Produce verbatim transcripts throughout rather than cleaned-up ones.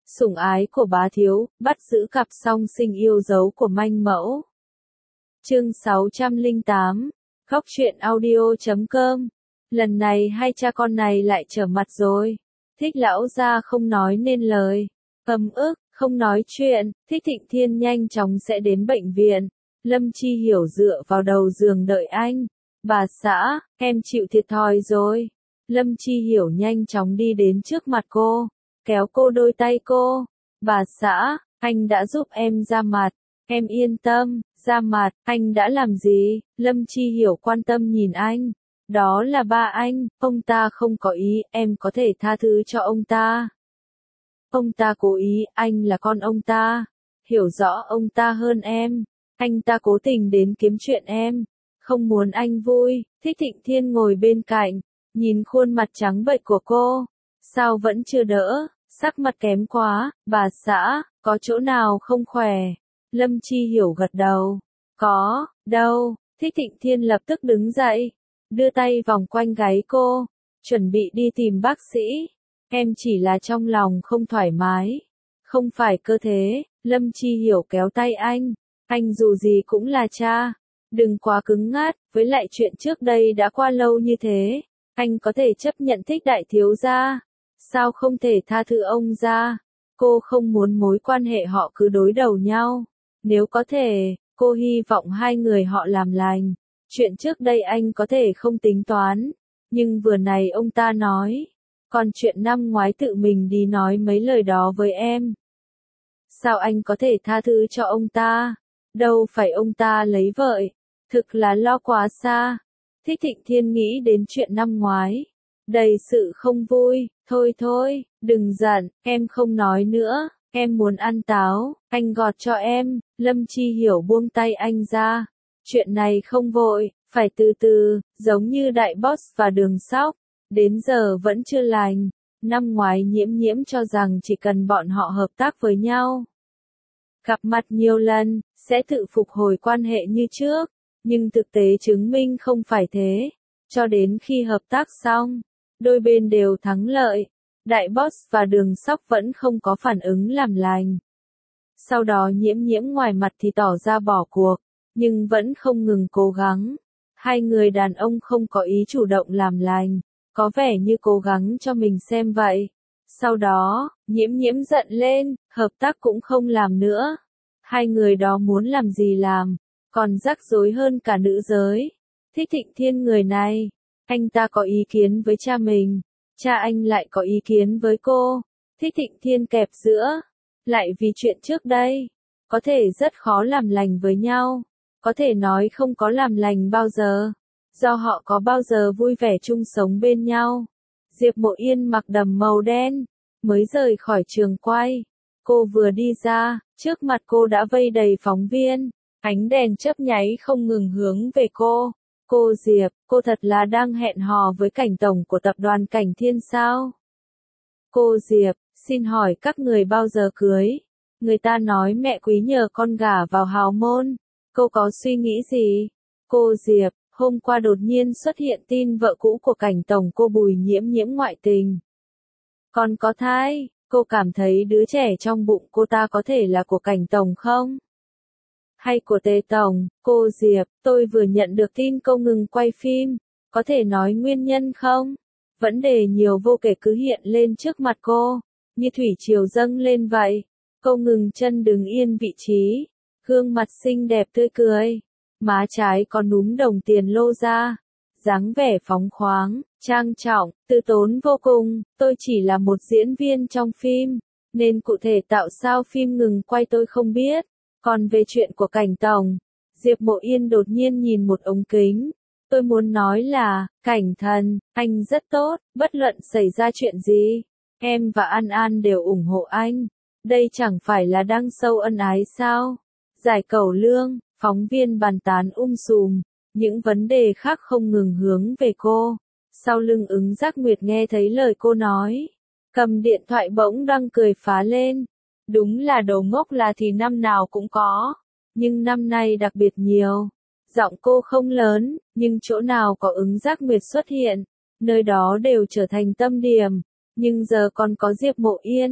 Sủng ái của bá thiếu, bắt giữ cặp song sinh yêu dấu của manh mẫu. Chương sáu trăm lẻ tám, khóc chuyện audio chấm com. Lần này hai cha con này lại trở mặt rồi. Thích lão gia không nói nên lời. Ấm ức, không nói chuyện, Thích Thịnh Thiên nhanh chóng sẽ đến bệnh viện. Lâm Chi Hiểu dựa vào đầu giường đợi anh. Bà xã, em chịu thiệt thòi rồi. Lâm Chi Hiểu nhanh chóng đi đến trước mặt cô, kéo cô đôi tay cô. Bà xã, anh đã giúp em ra mặt. Em yên tâm, ra mặt, anh đã làm gì? Lâm Chi Hiểu quan tâm nhìn anh. Đó là ba anh, ông ta không có ý, em có thể tha thứ cho ông ta. Ông ta cố ý, anh là con ông ta. Hiểu rõ ông ta hơn em. Anh ta cố tình đến kiếm chuyện em. Không muốn anh vui. Thích Thịnh Thiên ngồi bên cạnh, nhìn khuôn mặt trắng bệch của cô. Sao vẫn chưa đỡ? Sắc mặt kém quá. Bà xã, có chỗ nào không khỏe? Lâm Chi Hiểu gật đầu. Có, đâu? Thích Thịnh Thiên lập tức đứng dậy, đưa tay vòng quanh gáy cô, chuẩn bị đi tìm bác sĩ. Em chỉ là trong lòng không thoải mái, không phải cơ thể. Lâm Chi Hiểu kéo tay anh. Anh dù gì cũng là cha, đừng quá cứng ngắt, với lại chuyện trước đây đã qua lâu như thế. Anh có thể chấp nhận Thích đại thiếu gia, sao không thể tha thứ ông gia? Cô không muốn mối quan hệ họ cứ đối đầu nhau. Nếu có thể, cô hy vọng hai người họ làm lành. Chuyện trước đây anh có thể không tính toán, nhưng vừa này ông ta nói. Còn chuyện năm ngoái tự mình đi nói mấy lời đó với em. Sao anh có thể tha thứ cho ông ta? Đâu phải ông ta lấy vợ, thực là lo quá xa. Thích Thịnh Thiên nghĩ đến chuyện năm ngoái, đầy sự không vui. Thôi thôi, đừng giận, em không nói nữa, em muốn ăn táo, anh gọt cho em. Lâm Chi Hiểu buông tay anh ra. Chuyện này không vội, phải từ từ, giống như Đại Boss và Đường Sóc, đến giờ vẫn chưa lành. Năm ngoái Nhiễm Nhiễm cho rằng chỉ cần bọn họ hợp tác với nhau, gặp mặt nhiều lần, sẽ tự phục hồi quan hệ như trước, nhưng thực tế chứng minh không phải thế. Cho đến khi hợp tác xong, đôi bên đều thắng lợi, Đại Boss và Đường Sóc vẫn không có phản ứng làm lành. Sau đó Nhiễm Nhiễm ngoài mặt thì tỏ ra bỏ cuộc, nhưng vẫn không ngừng cố gắng. Hai người đàn ông không có ý chủ động làm lành, có vẻ như cố gắng cho mình xem vậy. Sau đó, Nhiễm Nhiễm giận lên, hợp tác cũng không làm nữa. Hai người đó muốn làm gì làm, còn rắc rối hơn cả nữ giới. Thích Thịnh Thiên người này, anh ta có ý kiến với cha mình, cha anh lại có ý kiến với cô. Thích Thịnh Thiên kẹp giữa, lại vì chuyện trước đây, có thể rất khó làm lành với nhau. Có thể nói không có làm lành bao giờ, do họ có bao giờ vui vẻ chung sống bên nhau. Diệp Mộ Yên mặc đầm màu đen, mới rời khỏi trường quay. Cô vừa đi ra, trước mặt cô đã vây đầy phóng viên, ánh đèn chớp nháy không ngừng hướng về cô. Cô Diệp, cô thật là đang hẹn hò với Cảnh tổng của tập đoàn Cảnh Thiên sao? Cô Diệp, xin hỏi các người bao giờ cưới? Người ta nói mẹ quý nhờ con gả vào hào môn. Cô có suy nghĩ gì? Cô Diệp, hôm qua đột nhiên xuất hiện tin vợ cũ của Cảnh tổng cô Bùi Nhiễm Nhiễm ngoại tình. Còn có thai, cô cảm thấy đứa trẻ trong bụng cô ta có thể là của Cảnh tổng không? Hay của Tề tổng? Cô Diệp, tôi vừa nhận được tin cô ngừng quay phim, có thể nói nguyên nhân không? Vấn đề nhiều vô kể cứ hiện lên trước mặt cô, như thủy triều dâng lên vậy. Cô ngừng chân đứng yên vị trí, gương mặt xinh đẹp tươi cười, má trái có núm đồng tiền lô ra, dáng vẻ phóng khoáng, trang trọng, từ tốn vô cùng. Tôi chỉ là một diễn viên trong phim, nên cụ thể tạo sao phim ngừng quay tôi không biết. Còn về chuyện của Cảnh tổng, Diệp Mộ Yên đột nhiên nhìn một ống kính. Tôi muốn nói là, Cảnh thần, anh rất tốt, bất luận xảy ra chuyện gì, em và An An đều ủng hộ anh. Đây chẳng phải là đang sâu ân ái sao? Giải cẩu lương, phóng viên bàn tán um sùm, những vấn đề khác không ngừng hướng về cô. Sau lưng Ứng Giác Nguyệt nghe thấy lời cô nói, cầm điện thoại bỗng đang cười phá lên. Đúng là đồ ngốc là thì năm nào cũng có, nhưng năm nay đặc biệt nhiều. Giọng cô không lớn, nhưng chỗ nào có Ứng Giác Nguyệt xuất hiện, nơi đó đều trở thành tâm điểm. Nhưng giờ còn có Diệp Mộ Yên,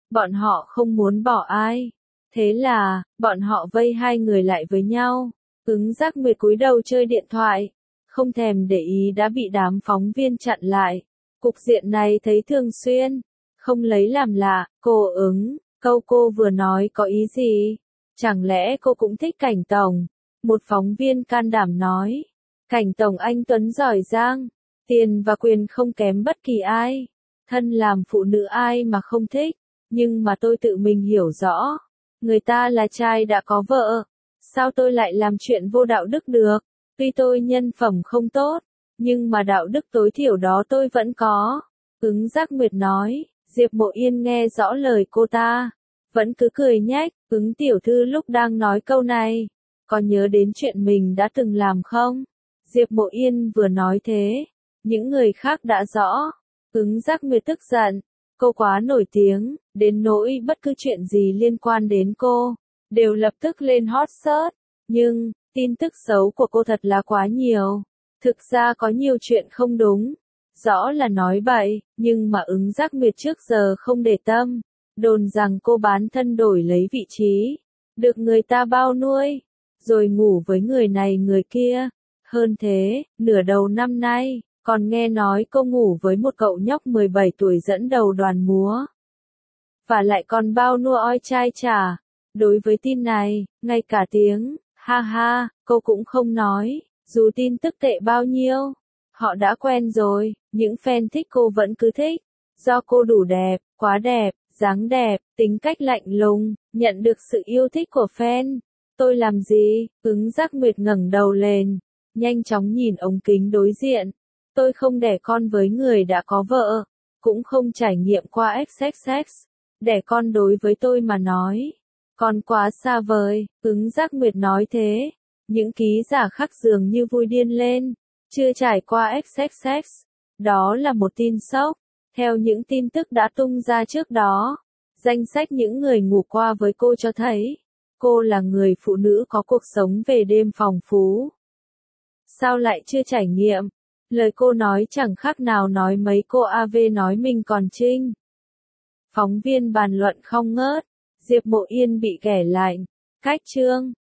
bọn họ không muốn bỏ ai. Thế là, bọn họ vây hai người lại với nhau. Ứng Giác Nguyệt cúi đầu chơi điện thoại, không thèm để ý đã bị đám phóng viên chặn lại. Cục diện này thấy thường xuyên, không lấy làm lạ. Cô Ứng, câu cô vừa nói có ý gì? Chẳng lẽ cô cũng thích Cảnh tổng? Một phóng viên can đảm nói. Cảnh tổng anh tuấn giỏi giang, tiền và quyền không kém bất kỳ ai. Thân làm phụ nữ ai mà không thích, nhưng mà tôi tự mình hiểu rõ. Người ta là trai đã có vợ, sao tôi lại làm chuyện vô đạo đức được? Tuy tôi nhân phẩm không tốt, nhưng mà đạo đức tối thiểu đó tôi vẫn có. Ứng Giác Nguyệt nói. Diệp Mộ Yên nghe rõ lời cô ta, vẫn cứ cười nhếch. Ứng tiểu thư lúc đang nói câu này, có nhớ đến chuyện mình đã từng làm không? Diệp Mộ Yên vừa nói thế, những người khác đã rõ. Ứng Giác Nguyệt tức giận, cô quá nổi tiếng, đến nỗi bất cứ chuyện gì liên quan đến cô, đều lập tức lên hot search. Nhưng, tin tức xấu của cô thật là quá nhiều. Thực ra có nhiều chuyện không đúng, rõ là nói bậy, nhưng mà Ứng Giác Nguyệt trước giờ không để tâm. Đồn rằng cô bán thân đổi lấy vị trí, được người ta bao nuôi, rồi ngủ với người này người kia. Hơn thế, nửa đầu năm nay, còn nghe nói cô ngủ với một cậu nhóc mười bảy tuổi dẫn đầu đoàn múa. Và lại còn bao nuôi oi trai trả. Đối với tin này, ngay cả tiếng, ha ha, cô cũng không nói, dù tin tức tệ bao nhiêu. Họ đã quen rồi, những fan thích cô vẫn cứ thích. Do cô đủ đẹp, quá đẹp, dáng đẹp, tính cách lạnh lùng, nhận được sự yêu thích của fan. Tôi làm gì? Ứng Giác Nguyệt ngẩng đầu lên, nhanh chóng nhìn ống kính đối diện. Tôi không đẻ con với người đã có vợ, cũng không trải nghiệm qua ích xích ích. Đẻ con đối với tôi mà nói, còn quá xa vời. Ứng Giác Nguyệt nói thế, những ký giả khác dường như vui điên lên. Chưa trải qua ích xích ích. Đó là một tin sốc. Theo những tin tức đã tung ra trước đó, danh sách những người ngủ qua với cô cho thấy, cô là người phụ nữ có cuộc sống về đêm phong phú. Sao lại chưa trải nghiệm? Lời cô nói chẳng khác nào nói mấy cô a vê nói mình còn trinh. Phóng viên bàn luận không ngớt, Diệp Mộ Yên bị ghẻ lạnh. Cách chương